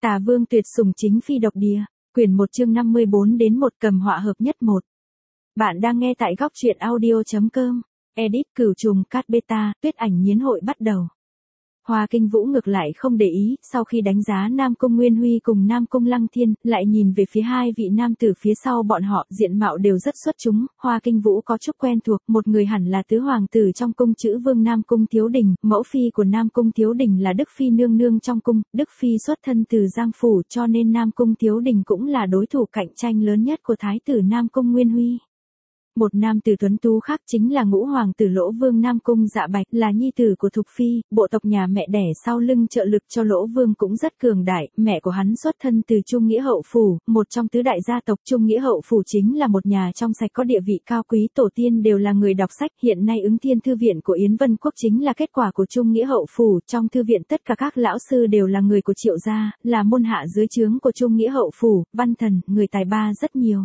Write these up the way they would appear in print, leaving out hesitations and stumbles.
Tà Vương tuyệt sủng chính phi độc địa, quyển 1 chương 54 đến 1 cầm họa hợp nhất 1. Bạn đang nghe tại góc truyện audio.com. Edit Cửu Trùng Cát Beta, Tuyết Ảnh Nhiến hội bắt đầu. Hoa Kinh Vũ ngược lại không để ý, sau khi đánh giá Nam Cung Nguyên Huy cùng Nam Cung Lăng Thiên, lại nhìn về phía hai vị nam tử phía sau bọn họ, diện mạo đều rất xuất chúng. Hoa Kinh Vũ có chút quen thuộc, một người hẳn là tứ hoàng tử trong cung Chữ Vương Nam Cung Thiếu Đình, mẫu phi của Nam Cung Thiếu Đình là Đức Phi nương nương trong cung, Đức Phi xuất thân từ Giang Phủ cho nên Nam Cung Thiếu Đình cũng là đối thủ cạnh tranh lớn nhất của Thái tử Nam Cung Nguyên Huy. Một nam tử tuấn tú khác chính là ngũ hoàng tử Lỗ Vương Nam Cung Dạ Bạch, là nhi tử của Thục Phi, bộ tộc nhà mẹ đẻ sau lưng trợ lực cho Lỗ Vương cũng rất cường đại, mẹ của hắn xuất thân từ Trung Nghĩa Hậu Phủ, một trong tứ đại gia tộc. Trung Nghĩa Hậu Phủ chính là một nhà trong sạch có địa vị cao quý, tổ tiên đều là người đọc sách, hiện nay Ứng Thiên Thư viện của Yến Vân Quốc chính là kết quả của Trung Nghĩa Hậu Phủ, trong thư viện tất cả các lão sư đều là người của Triệu gia, là môn hạ dưới trướng của Trung Nghĩa Hậu Phủ, văn thần, người tài ba rất nhiều.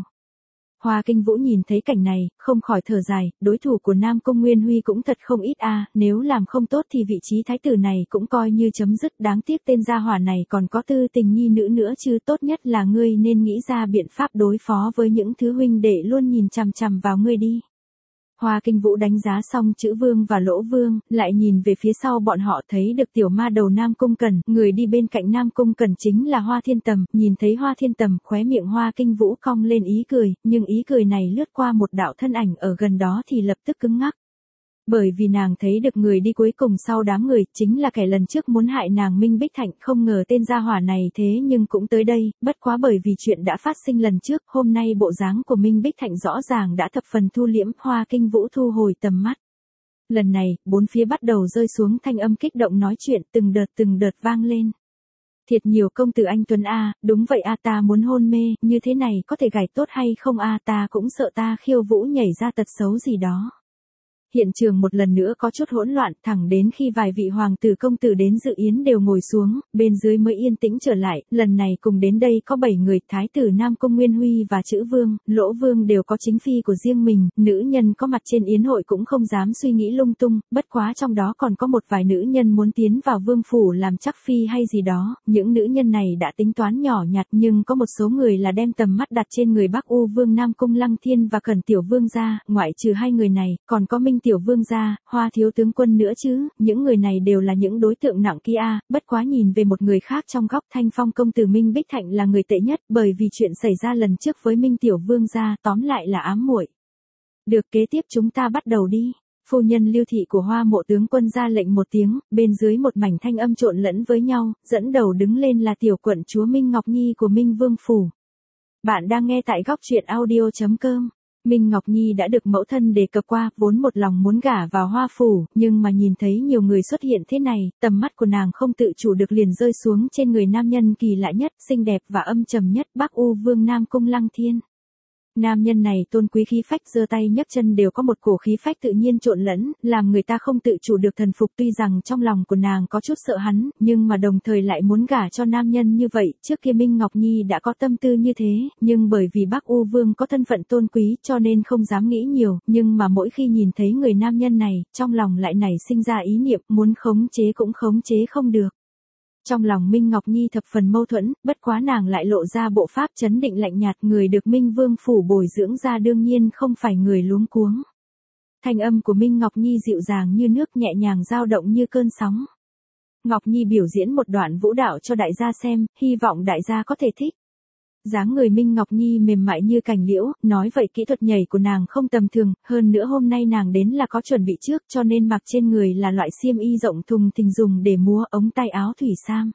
Hoa Kinh Vũ nhìn thấy cảnh này, không khỏi thở dài, đối thủ của Nam Cung Nguyên Huy cũng thật không ít a, nếu làm không tốt thì vị trí thái tử này cũng coi như chấm dứt, đáng tiếc tên gia hỏa này còn có tư tình nhi nữ nữa chứ, tốt nhất là ngươi nên nghĩ ra biện pháp đối phó với những thứ huynh đệ luôn nhìn chằm chằm vào ngươi đi. Hoa Kinh Vũ đánh giá xong Chữ Vương và Lỗ Vương, lại nhìn về phía sau bọn họ, thấy được tiểu ma đầu Nam Cung Cẩn, người đi bên cạnh Nam Cung Cẩn chính là Hoa Thiên Tầm, nhìn thấy Hoa Thiên Tầm, khóe miệng Hoa Kinh Vũ cong lên ý cười, nhưng ý cười này lướt qua một đạo thân ảnh ở gần đó thì lập tức cứng ngắc. Bởi vì nàng thấy được người đi cuối cùng sau đám người, chính là kẻ lần trước muốn hại nàng Minh Bích Thạnh, không ngờ tên gia hỏa này thế nhưng cũng tới đây, bất quá bởi vì chuyện đã phát sinh lần trước, hôm nay bộ dáng của Minh Bích Thạnh rõ ràng đã thập phần thu liễm. Hoa Kinh Vũ thu hồi tầm mắt. Lần này, bốn phía bắt đầu rơi xuống thanh âm kích động nói chuyện, từng đợt vang lên. Thiệt nhiều công tử anh Tuấn a, đúng vậy a, ta muốn hôn mê, như thế này có thể gảy tốt hay không a, ta cũng sợ ta khiêu vũ nhảy ra tật xấu gì đó. Hiện trường một lần nữa có chút hỗn loạn, thẳng đến khi vài vị hoàng tử công tử đến dự yến đều ngồi xuống, bên dưới mới yên tĩnh trở lại. Lần này cùng đến đây có 7 người, thái tử Nam Cung Nguyên Huy và Chữ Vương, Lỗ Vương đều có chính phi của riêng mình, nữ nhân có mặt trên yến hội cũng không dám suy nghĩ lung tung, bất quá trong đó còn có một vài nữ nhân muốn tiến vào vương phủ làm chắc phi hay gì đó. Những nữ nhân này đã tính toán nhỏ nhặt, nhưng có một số người là đem tầm mắt đặt trên người Bắc U Vương Nam Cung Lăng Thiên và Cẩn Tiểu Vương gia, ngoại trừ hai người này, còn có Minh Tiểu Vương gia, Hoa thiếu tướng quân nữa chứ, những người này đều là những đối tượng nặng kia. Bất quá nhìn về một người khác trong góc, Thanh Phong công tử Minh Bích Thạnh là người tệ nhất, bởi vì chuyện xảy ra lần trước với Minh Tiểu Vương gia, tóm lại là ám muội. Được, kế tiếp chúng ta bắt đầu đi. Phu nhân Lưu thị của Hoa mộ tướng quân ra lệnh một tiếng, bên dưới một mảnh thanh âm trộn lẫn với nhau, dẫn đầu đứng lên là tiểu quận chúa Minh Ngọc Nhi của Minh Vương phủ. Bạn đang nghe tại góc truyện audio.com. Minh Ngọc Nhi đã được mẫu thân đề cập qua, vốn một lòng muốn gả vào Hoa phủ, nhưng mà nhìn thấy nhiều người xuất hiện thế này, tầm mắt của nàng không tự chủ được liền rơi xuống trên người nam nhân kỳ lạ nhất, xinh đẹp và âm trầm nhất, Bắc U Vương Nam Cung Lăng Thiên. Nam nhân này tôn quý khí phách, giơ tay nhấc chân đều có một cổ khí phách tự nhiên trộn lẫn, làm người ta không tự chủ được thần phục. Tuy rằng trong lòng của nàng có chút sợ hắn, nhưng mà đồng thời lại muốn gả cho nam nhân như vậy. Trước kia Minh Ngọc Nhi đã có tâm tư như thế, nhưng bởi vì Bắc U Vương có thân phận tôn quý cho nên không dám nghĩ nhiều, nhưng mà mỗi khi nhìn thấy người nam nhân này, trong lòng lại nảy sinh ra ý niệm muốn khống chế cũng khống chế không được. Trong lòng Minh Ngọc Nhi thập phần mâu thuẫn, bất quá nàng lại lộ ra bộ pháp trấn định lạnh nhạt, người được Minh Vương phủ bồi dưỡng ra đương nhiên không phải người luống cuống. Thanh âm của Minh Ngọc Nhi dịu dàng như nước, nhẹ nhàng dao động như cơn sóng. Ngọc Nhi biểu diễn một đoạn vũ đạo cho đại gia xem, hy vọng đại gia có thể thích. Dáng người Minh Ngọc Nhi mềm mại như cành liễu, nói vậy kỹ thuật nhảy của nàng không tầm thường, hơn nữa hôm nay nàng đến là có chuẩn bị trước cho nên mặc trên người là loại xiêm y rộng thùng thình dùng để múa, ống tay áo thủy sam.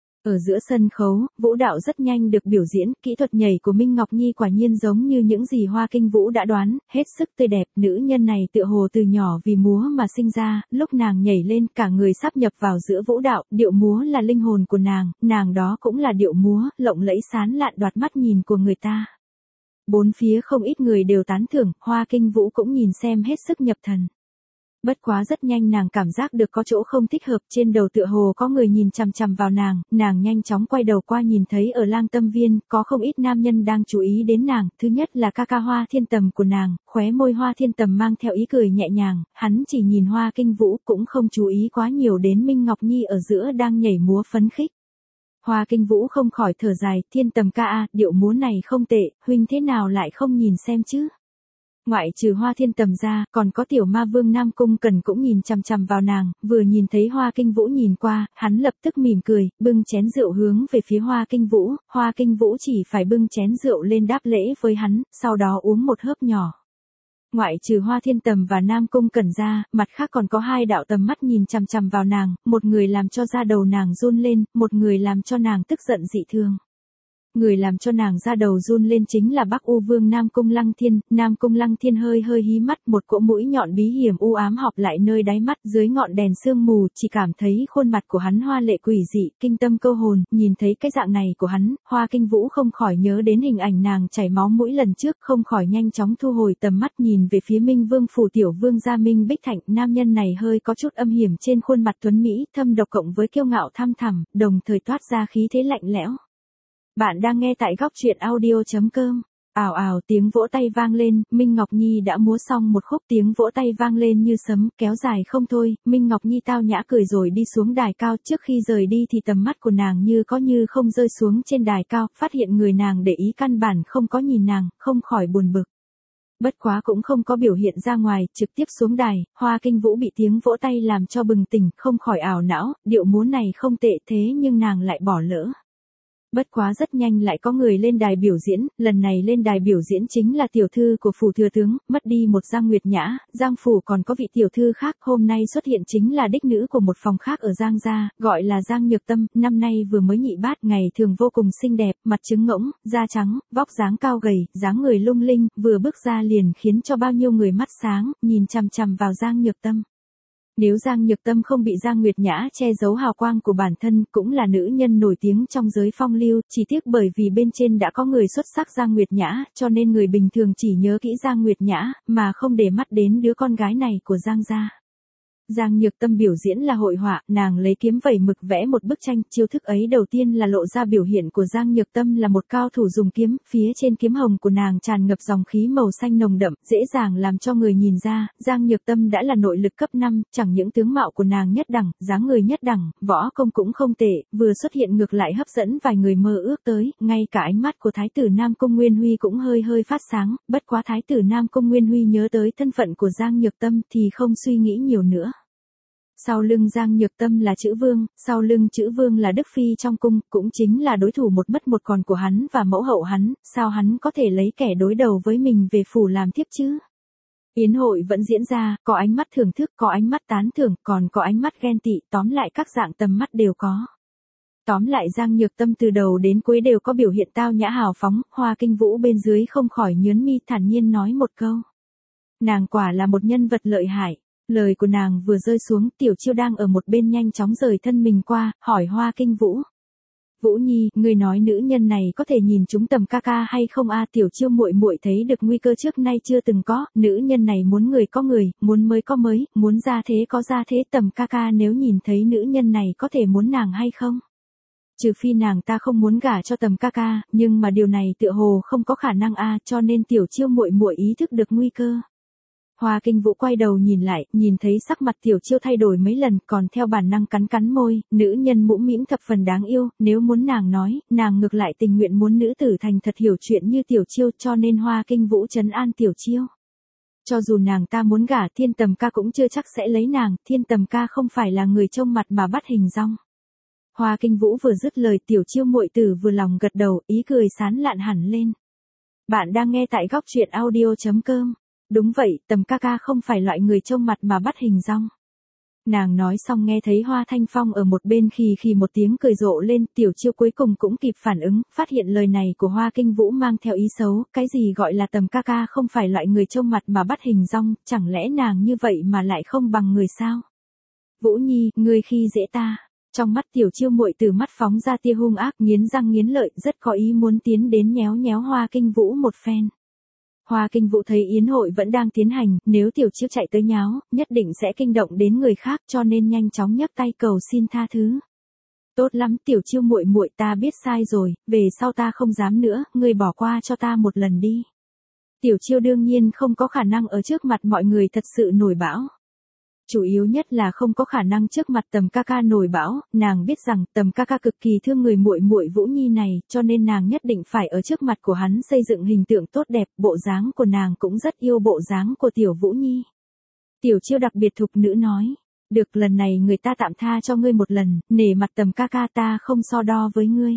Ở giữa sân khấu, vũ đạo rất nhanh được biểu diễn, kỹ thuật nhảy của Minh Ngọc Nhi quả nhiên giống như những gì Hoa Kinh Vũ đã đoán, hết sức tươi đẹp. Nữ nhân này tựa hồ từ nhỏ vì múa mà sinh ra, lúc nàng nhảy lên cả người sáp nhập vào giữa vũ đạo, điệu múa là linh hồn của nàng đó cũng là điệu múa, lộng lẫy sán lạn đoạt mắt nhìn của người ta. Bốn phía không ít người đều tán thưởng, Hoa Kinh Vũ cũng nhìn xem hết sức nhập thần. Bất quá rất nhanh nàng cảm giác được có chỗ không thích hợp, trên đầu tựa hồ có người nhìn chằm chằm vào nàng nhanh chóng quay đầu qua nhìn thấy ở Lang Tâm Viên, có không ít nam nhân đang chú ý đến nàng, thứ nhất là ca ca Hoa Thiên Tầm của nàng, khóe môi Hoa Thiên Tầm mang theo ý cười nhẹ nhàng, hắn chỉ nhìn Hoa Kinh Vũ cũng không chú ý quá nhiều đến Minh Ngọc Nhi ở giữa đang nhảy múa phấn khích. Hoa Kinh Vũ không khỏi thở dài, Thiên Tầm ca a, điệu múa này không tệ, huynh thế nào lại không nhìn xem chứ? Ngoại trừ Hoa Thiên Tầm ra, còn có tiểu ma vương Nam Cung Cần cũng nhìn chằm chằm vào nàng, vừa nhìn thấy Hoa Kinh Vũ nhìn qua, hắn lập tức mỉm cười, bưng chén rượu hướng về phía Hoa Kinh Vũ chỉ phải bưng chén rượu lên đáp lễ với hắn, sau đó uống một hớp nhỏ. Ngoại trừ Hoa Thiên Tầm và Nam Cung Cẩn ra, mặt khác còn có hai đạo tầm mắt nhìn chằm chằm vào nàng, một người làm cho da đầu nàng run lên, một người làm cho nàng tức giận dị thường. Người làm cho nàng da đầu run lên chính là Bắc U Vương Nam Cung Lăng Thiên hơi hơi hí mắt, một cỗ mũi nhọn bí hiểm u ám họp lại nơi đáy mắt, dưới ngọn đèn sương mù, chỉ cảm thấy khuôn mặt của hắn hoa lệ quỷ dị, kinh tâm câu hồn, nhìn thấy cái dạng này của hắn, Hoa Kinh Vũ không khỏi nhớ đến hình ảnh nàng chảy máu mũi lần trước, không khỏi nhanh chóng thu hồi tầm mắt nhìn về phía Minh Vương phủ tiểu vương gia Minh Bích Thạnh, nam nhân này hơi có chút âm hiểm trên khuôn mặt tuấn mỹ, thâm độc cộng với kiêu ngạo thăm thẳm, đồng thời toát ra khí thế lạnh lẽo. Bạn đang nghe tại góc truyện audio.com. Ào ào tiếng vỗ tay vang lên, Minh Ngọc Nhi đã múa xong một khúc, tiếng vỗ tay vang lên như sấm, kéo dài không thôi, Minh Ngọc Nhi tao nhã cười rồi đi xuống đài cao, trước khi rời đi thì tầm mắt của nàng như có như không rơi xuống trên đài cao, phát hiện người nàng để ý căn bản không có nhìn nàng, không khỏi buồn bực. Bất quá cũng không có biểu hiện ra ngoài, trực tiếp xuống đài, Hoa Kinh Vũ bị tiếng vỗ tay làm cho bừng tỉnh, không khỏi ảo não, điệu múa này không tệ thế nhưng nàng lại bỏ lỡ. Bất quá rất nhanh lại có người lên đài biểu diễn, lần này lên đài biểu diễn chính là tiểu thư của phủ thừa tướng, mất đi một Giang Nguyệt Nhã, Giang phủ còn có vị tiểu thư khác, hôm nay xuất hiện chính là đích nữ của một phòng khác ở Giang gia, gọi là Giang Nhược Tâm, năm nay vừa mới nhị bát, ngày thường vô cùng xinh đẹp, mặt trứng ngỗng, da trắng, vóc dáng cao gầy, dáng người lung linh, vừa bước ra liền khiến cho bao nhiêu người mắt sáng, nhìn chằm chằm vào Giang Nhược Tâm. Nếu Giang Nhược Tâm không bị Giang Nguyệt Nhã che giấu hào quang của bản thân, cũng là nữ nhân nổi tiếng trong giới phong lưu, chỉ tiếc bởi vì bên trên đã có người xuất sắc Giang Nguyệt Nhã, cho nên người bình thường chỉ nhớ kỹ Giang Nguyệt Nhã, mà không để mắt đến đứa con gái này của Giang gia. Giang Nhược Tâm biểu diễn là hội họa, nàng lấy kiếm vẩy mực vẽ một bức tranh, chiêu thức ấy đầu tiên là lộ ra biểu hiện của Giang Nhược Tâm là một cao thủ dùng kiếm, phía trên kiếm hồng của nàng tràn ngập dòng khí màu xanh nồng đậm, dễ dàng làm cho người nhìn ra, Giang Nhược Tâm đã là nội lực cấp 5, chẳng những tướng mạo của nàng nhất đẳng, dáng người nhất đẳng, võ công cũng không tệ, vừa xuất hiện ngược lại hấp dẫn vài người mơ ước tới, ngay cả ánh mắt của Thái tử Nam Cung Nguyên Huy cũng hơi hơi phát sáng, bất quá Thái tử Nam Cung Nguyên Huy nhớ tới thân phận của Giang Nhược Tâm thì không suy nghĩ nhiều nữa. Sau lưng Giang Nhược Tâm là Chữ Vương, sau lưng Chữ Vương là Đức Phi trong cung, cũng chính là đối thủ một mất một còn của hắn và mẫu hậu hắn, sao hắn có thể lấy kẻ đối đầu với mình về phủ làm thiếp chứ? Yến hội vẫn diễn ra, có ánh mắt thưởng thức, có ánh mắt tán thưởng, còn có ánh mắt ghen tị, tóm lại các dạng tầm mắt đều có. Tóm lại Giang Nhược Tâm từ đầu đến cuối đều có biểu hiện tao nhã hào phóng, Hoa Kinh Vũ bên dưới không khỏi nhướng mi thản nhiên nói một câu. Nàng quả là một nhân vật lợi hại. Lời của nàng vừa rơi xuống, Tiểu Chiêu đang ở một bên nhanh chóng rời thân mình qua, hỏi Hoa Kinh Vũ. Vũ Nhi, ngươi nói nữ nhân này có thể nhìn chúng Tầm ca ca hay không a? Tiểu Chiêu muội muội thấy được nguy cơ trước nay chưa từng có, nữ nhân này muốn người có người, muốn mới có mới, muốn ra thế có ra thế, Tầm ca ca nếu nhìn thấy nữ nhân này có thể muốn nàng hay không? Trừ phi nàng ta không muốn gả cho Tầm ca ca, nhưng mà điều này tựa hồ không có khả năng a, cho nên Tiểu Chiêu muội muội ý thức được nguy cơ. Hoa Kinh Vũ quay đầu nhìn lại, nhìn thấy sắc mặt Tiểu Chiêu thay đổi mấy lần, còn theo bản năng cắn cắn môi, nữ nhân mũm mĩm thập phần đáng yêu, nếu muốn nàng nói, nàng ngược lại tình nguyện muốn nữ tử thành thật hiểu chuyện như Tiểu Chiêu, cho nên Hoa Kinh Vũ trấn an Tiểu Chiêu. Cho dù nàng ta muốn gả Thiên Tầm ca cũng chưa chắc sẽ lấy nàng, Thiên Tầm ca không phải là người trông mặt mà bắt hình dong. Hoa Kinh Vũ vừa dứt lời, Tiểu Chiêu muội tử vừa lòng gật đầu, ý cười sán lạn hẳn lên. Bạn đang nghe tại góc truyện audio.com. Đúng vậy, Tầm ca ca không phải loại người trông mặt mà bắt hình dong. Nàng nói xong nghe thấy Hoa Thanh Phong ở một bên khì một tiếng cười rộ lên, Tiểu Chiêu cuối cùng cũng kịp phản ứng, phát hiện lời này của Hoa Kinh Vũ mang theo ý xấu, cái gì gọi là Tầm ca ca không phải loại người trông mặt mà bắt hình dong, chẳng lẽ nàng như vậy mà lại không bằng người sao? Vũ Nhi, ngươi khi dễ ta. Trong mắt Tiểu Chiêu muội từ mắt phóng ra tia hung ác, nghiến răng nghiến lợi, rất có ý muốn tiến đến nhéo nhéo Hoa Kinh Vũ một phen. Hoa Kinh Vũ thấy yến hội vẫn đang tiến hành, nếu Tiểu Chiêu chạy tới nháo, nhất định sẽ kinh động đến người khác, cho nên nhanh chóng nhấc tay cầu xin tha thứ. Tốt lắm Tiểu Chiêu muội muội, ta biết sai rồi, về sau ta không dám nữa, ngươi bỏ qua cho ta một lần đi. Tiểu Chiêu đương nhiên không có khả năng ở trước mặt mọi người thật sự nổi bão. Chủ yếu nhất là không có khả năng trước mặt Tầm ca ca nổi bão, nàng biết rằng Tầm ca ca cực kỳ thương người muội muội Vũ Nhi này, cho nên nàng nhất định phải ở trước mặt của hắn xây dựng hình tượng tốt đẹp, bộ dáng của nàng cũng rất yêu bộ dáng của tiểu Vũ Nhi. Tiểu Chiêu đặc biệt thục nữ nói, được lần này người ta tạm tha cho ngươi một lần, nể mặt Tầm ca ca ta không so đo với ngươi.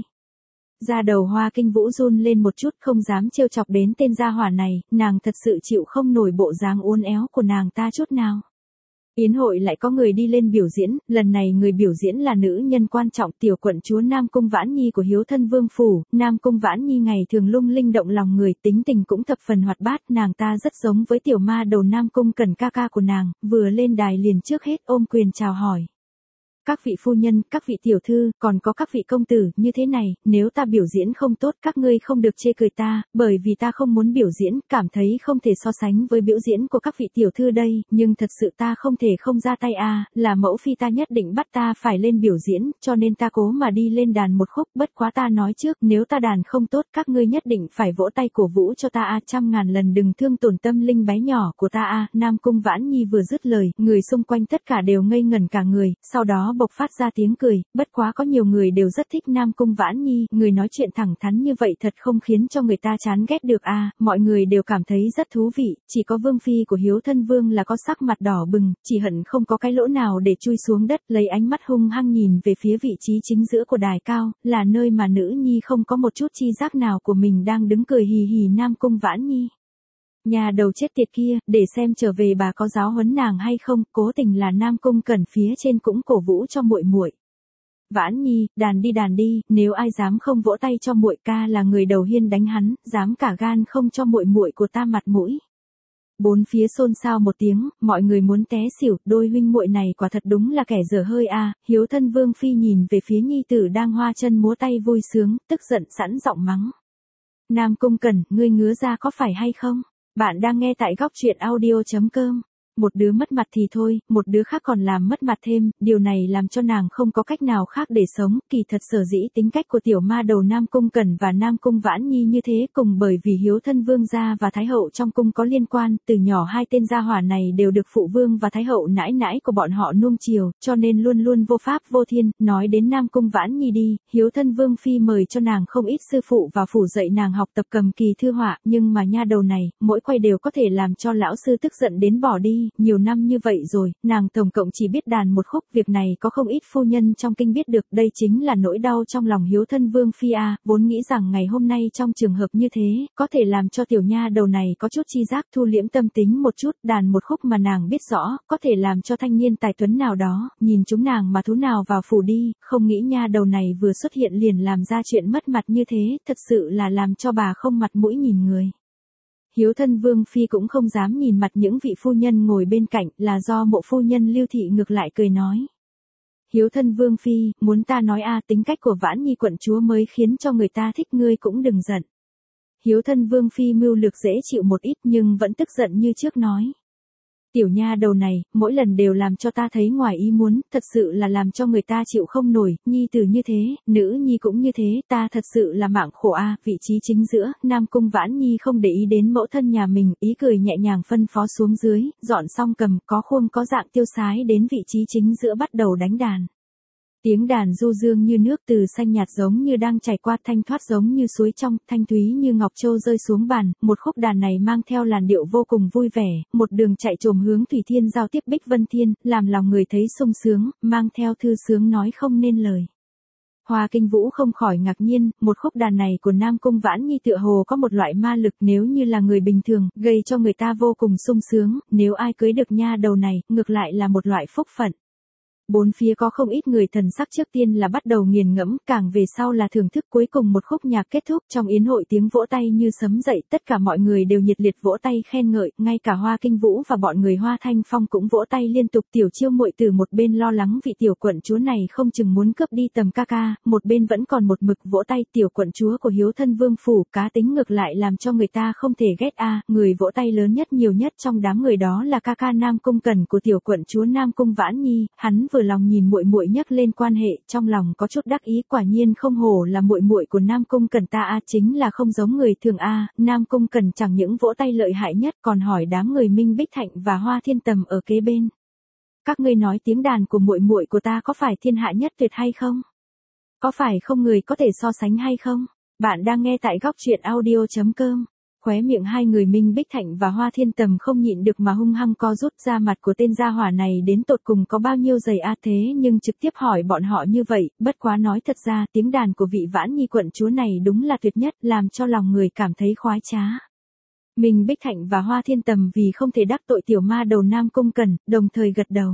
Da đầu Hoa Kinh Vũ run lên một chút không dám trêu chọc đến tên gia hỏa này, nàng thật sự chịu không nổi bộ dáng uốn éo của nàng ta chút nào. Yến hội lại có người đi lên biểu diễn, lần này người biểu diễn là nữ nhân quan trọng tiểu quận chúa Nam Cung Vãn Nhi của Hiếu Thân Vương Phủ. Nam Cung Vãn Nhi ngày thường lung linh động lòng người, tính tình cũng thập phần hoạt bát, nàng ta rất giống với tiểu ma đầu Nam Cung Cẩn ca ca của nàng, vừa lên đài liền trước hết ôm quyền chào hỏi. Các vị phu nhân, các vị tiểu thư, còn có các vị công tử, như thế này, nếu ta biểu diễn không tốt các ngươi không được chê cười ta, bởi vì ta không muốn biểu diễn, cảm thấy không thể so sánh với biểu diễn của các vị tiểu thư đây, nhưng thật sự ta không thể không ra tay là mẫu phi ta nhất định bắt ta phải lên biểu diễn, cho nên ta cố mà đi lên đàn một khúc, bất quá ta nói trước, nếu ta đàn không tốt các ngươi nhất định phải vỗ tay cổ vũ cho ta trăm ngàn lần đừng thương tổn tâm linh bé nhỏ của ta Nam Cung Vãn Nhi vừa dứt lời, người xung quanh tất cả đều ngây ngẩn cả người, sau đó bộc phát ra tiếng cười, bất quá có nhiều người đều rất thích Nam Cung Vãn Nhi, người nói chuyện thẳng thắn như vậy thật không khiến cho người ta chán ghét được mọi người đều cảm thấy rất thú vị, chỉ có Vương Phi của Hiếu Thân Vương là có sắc mặt đỏ bừng, chỉ hận không có cái lỗ nào để chui xuống đất, lấy ánh mắt hung hăng nhìn về phía vị trí chính giữa của đài cao, là nơi mà nữ nhi không có một chút chi giác nào của mình đang đứng cười hì hì Nam Cung Vãn Nhi. Nhà đầu chết tiệt kia, để xem trở về bà có giáo huấn nàng hay không, cố tình là Nam Cung Cẩn phía trên cũng cổ vũ cho muội muội. Vãn Nhi, đàn đi, nếu ai dám không vỗ tay cho muội ca là người đầu hiên đánh hắn, dám cả gan không cho muội muội của ta mặt mũi. Bốn phía xôn xao một tiếng, mọi người muốn té xỉu, đôi huynh muội này quả thật đúng là kẻ dở hơi Hiếu Thân Vương Phi nhìn về phía nhi tử đang hoa chân múa tay vui sướng, tức giận sẵn giọng mắng. Nam Cung Cẩn, ngươi ngứa ra có phải hay không? Bạn đang nghe tại góc truyện audio.com. Một đứa mất mặt thì thôi, một đứa khác còn làm mất mặt thêm, điều này làm cho nàng không có cách nào khác để sống, kỳ thật sở dĩ tính cách của tiểu ma đầu Nam Cung Cẩn và Nam Cung Vãn Nhi như thế cùng bởi vì Hiếu Thân Vương gia và Thái hậu trong cung có liên quan, từ nhỏ hai tên gia hỏa này đều được phụ vương và Thái hậu nãi nãi của bọn họ nuông chiều, cho nên luôn luôn vô pháp vô thiên. Nói đến Nam Cung Vãn Nhi đi, Hiếu Thân Vương phi mời cho nàng không ít sư phụ và phủ dạy nàng học tập cầm kỳ thư họa, nhưng mà nha đầu này, mỗi quay đều có thể làm cho lão sư tức giận đến bỏ đi. Nhiều năm như vậy rồi, nàng tổng cộng chỉ biết đàn một khúc, việc này có không ít phu nhân trong kinh biết được, đây chính là nỗi đau trong lòng Hiếu Thân Vương phi vốn nghĩ rằng ngày hôm nay trong trường hợp như thế, có thể làm cho tiểu nha đầu này có chút chi giác thu liễm tâm tính một chút, đàn một khúc mà nàng biết rõ, có thể làm cho thanh niên tài tuấn nào đó, nhìn chúng nàng mà thú nào vào phủ đi, không nghĩ nha đầu này vừa xuất hiện liền làm ra chuyện mất mặt như thế, thật sự là làm cho bà không mặt mũi nhìn người. Hiếu Thân Vương phi cũng không dám nhìn mặt những vị phu nhân ngồi bên cạnh, là do mộ phu nhân Lưu Thị ngược lại cười nói. Hiếu Thân Vương phi, muốn ta nói tính cách của Vãn Nhi quận chúa mới khiến cho người ta thích ngươi cũng đừng giận. Hiếu Thân Vương phi mưu lược dễ chịu một ít nhưng vẫn tức giận như trước nói. Tiểu nha đầu này, mỗi lần đều làm cho ta thấy ngoài ý muốn, thật sự là làm cho người ta chịu không nổi, nhi tử như thế, nữ nhi cũng như thế, ta thật sự là mạng khổ vị trí chính giữa, Nam Cung Vãn Nhi không để ý đến mẫu thân nhà mình, ý cười nhẹ nhàng phân phó xuống dưới, dọn xong cầm, có khuôn có dạng tiêu sái đến vị trí chính giữa bắt đầu đánh đàn. Tiếng đàn du dương như nước từ xanh nhạt giống như đang chảy qua thanh thoát giống như suối trong, thanh thúy như ngọc châu rơi xuống bàn, một khúc đàn này mang theo làn điệu vô cùng vui vẻ, một đường chạy trồm hướng Thủy Thiên giao tiếp Bích Vân Thiên, làm lòng người thấy sung sướng, mang theo thư sướng nói không nên lời. Hoa Kinh Vũ không khỏi ngạc nhiên, một khúc đàn này của Nam Cung Vãn Nhi tựa hồ có một loại ma lực nếu như là người bình thường, gây cho người ta vô cùng sung sướng, nếu ai cưới được nha đầu này, ngược lại là một loại phúc phận. Bốn phía có không ít người thần sắc trước tiên là bắt đầu nghiền ngẫm, càng về sau là thưởng thức cuối cùng một khúc nhạc kết thúc trong yến hội tiếng vỗ tay như sấm dậy, tất cả mọi người đều nhiệt liệt vỗ tay khen ngợi, ngay cả Hoa Kinh Vũ và bọn người Hoa Thanh Phong cũng vỗ tay liên tục. Tiểu Chiêu muội từ một bên lo lắng vị tiểu quận chúa này không chừng muốn cướp đi Tầm ca ca, một bên vẫn còn một mực vỗ tay. Tiểu quận chúa của Hiếu Thân Vương phủ, cá tính ngược lại làm cho người ta không thể ghét người vỗ tay lớn nhất nhiều nhất trong đám người đó là ca ca Nam Cung Cẩn của tiểu quận chúa Nam Cung Vãn Nhi, hắn vừa lòng nhìn muội muội nhắc lên quan hệ, trong lòng có chút đắc ý, quả nhiên không hổ là muội muội của Nam Cung Cẩn ta chính là không giống người thường Nam Cung Cẩn chẳng những vỗ tay lợi hại nhất còn hỏi đám người Minh Bích Thạnh và Hoa Thiên Tầm ở kế bên. Các ngươi nói tiếng đàn của muội muội của ta có phải thiên hạ nhất tuyệt hay không? Có phải không người có thể so sánh hay không? Bạn đang nghe tại góc truyện audio.com. Khóe miệng hai người Minh Bích Thạnh và Hoa Thiên Tầm không nhịn được mà hung hăng co rút ra, mặt của tên gia hỏa này đến tột cùng có bao nhiêu dày thế nhưng trực tiếp hỏi bọn họ như vậy, bất quá nói thật ra tiếng đàn của vị Vãn Nhi quận chúa này đúng là tuyệt nhất, làm cho lòng người cảm thấy khoái trá. Minh Bích Thạnh và Hoa Thiên Tầm vì không thể đắc tội tiểu ma đầu Nam Cung Cẩn, đồng thời gật đầu.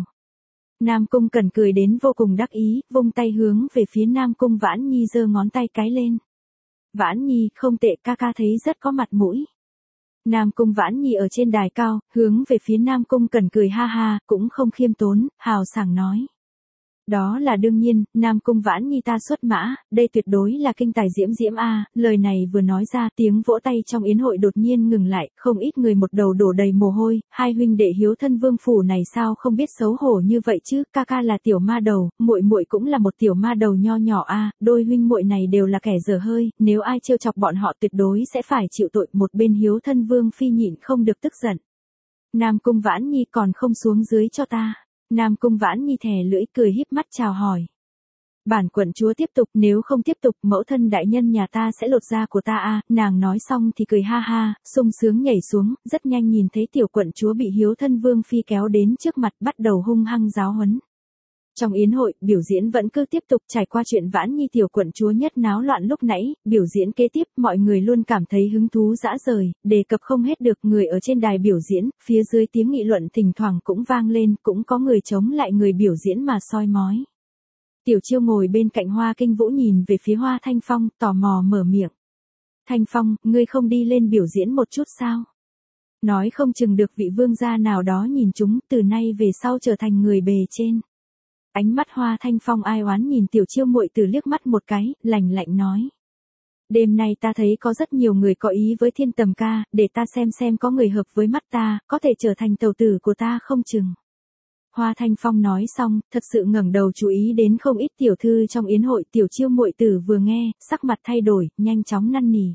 Nam Cung Cẩn cười đến vô cùng đắc ý, vung tay hướng về phía Nam Cung Vãn Nhi giơ ngón tay cái lên. Vãn Nhi, không tệ, ca ca thấy rất có mặt mũi. Nam Cung Vãn Nhi ở trên đài cao, hướng về phía Nam Cung Cẩn cười ha ha, cũng không khiêm tốn, hào sảng nói. Đó là đương nhiên, Nam Cung Vãn Nhi ta xuất mã, đây tuyệt đối là kinh tài diễm diễm a. Lời này vừa nói ra, tiếng vỗ tay trong yến hội đột nhiên ngừng lại, không ít người một đầu đổ đầy mồ hôi, hai huynh đệ hiếu thân vương phủ này sao không biết xấu hổ như vậy chứ, ca ca là tiểu ma đầu, muội muội cũng là một tiểu ma đầu nho nhỏ a, đôi huynh muội này đều là kẻ dở hơi, nếu ai trêu chọc bọn họ tuyệt đối sẽ phải chịu tội. Một bên hiếu thân vương phi nhịn không được tức giận. Nam Cung Vãn Nhi còn không xuống dưới cho ta. Nam Cung Vãn Nhi thè lưỡi cười híp mắt chào hỏi. Bản quận chúa tiếp tục, nếu không tiếp tục mẫu thân đại nhân nhà ta sẽ lột da của ta a. Nàng nói xong thì cười ha ha, sung sướng nhảy xuống, rất nhanh nhìn thấy tiểu quận chúa bị hiếu thân vương phi kéo đến trước mặt bắt đầu hung hăng giáo huấn. Trong yến hội, biểu diễn vẫn cứ tiếp tục, trải qua chuyện Vãn Nhi tiểu quận chúa nhất náo loạn lúc nãy, biểu diễn kế tiếp mọi người luôn cảm thấy hứng thú dã rời, đề cập không hết được. Người ở trên đài biểu diễn, phía dưới tiếng nghị luận thỉnh thoảng cũng vang lên, cũng có người chống lại người biểu diễn mà soi mói. Tiểu Chiêu ngồi bên cạnh Hoa Kinh Vũ nhìn về phía Hoa Thanh Phong, tò mò mở miệng. Thanh Phong, ngươi không đi lên biểu diễn một chút sao? Nói không chừng được vị vương gia nào đó nhìn chúng, từ nay về sau trở thành người bề trên. Ánh mắt Hoa Thanh Phong ai oán nhìn Tiểu Chiêu muội tử liếc mắt một cái, lạnh lạnh nói. Đêm nay ta thấy có rất nhiều người có ý với Thiên Tầm ca, để ta xem có người hợp với mắt ta, có thể trở thành tẩu tử của ta không chừng. Hoa Thanh Phong nói xong, thật sự ngẩng đầu chú ý đến không ít tiểu thư trong yến hội. Tiểu Chiêu muội tử vừa nghe, sắc mặt thay đổi, nhanh chóng năn nỉ.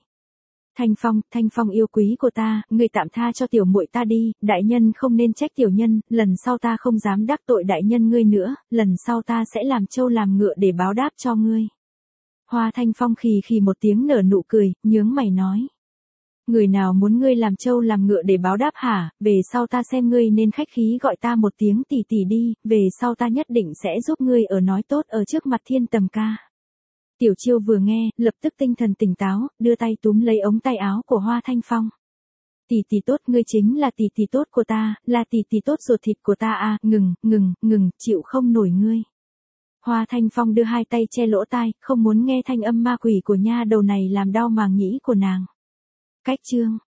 Thanh Phong yêu quý của ta, người tạm tha cho tiểu muội ta đi, đại nhân không nên trách tiểu nhân, lần sau ta không dám đắc tội đại nhân ngươi nữa, lần sau ta sẽ làm trâu làm ngựa để báo đáp cho ngươi. Hoa Thanh Phong khì một tiếng nở nụ cười, nhướng mày nói. Người nào muốn ngươi làm trâu làm ngựa để báo đáp hả, về sau ta xem ngươi nên khách khí gọi ta một tiếng tỷ tỷ đi, về sau ta nhất định sẽ giúp ngươi ở nói tốt ở trước mặt Thiên Tầm ca. Tiểu Chiêu vừa nghe, lập tức tinh thần tỉnh táo, đưa tay túm lấy ống tay áo của Hoa Thanh Phong. Tỷ tỷ tốt, ngươi chính là tỷ tỷ tốt của ta, là tỷ tỷ tốt ruột thịt của ta à, ngừng, chịu không nổi ngươi. Hoa Thanh Phong đưa hai tay che lỗ tai, không muốn nghe thanh âm ma quỷ của nha đầu này làm đau màng nhĩ của nàng. Cách chương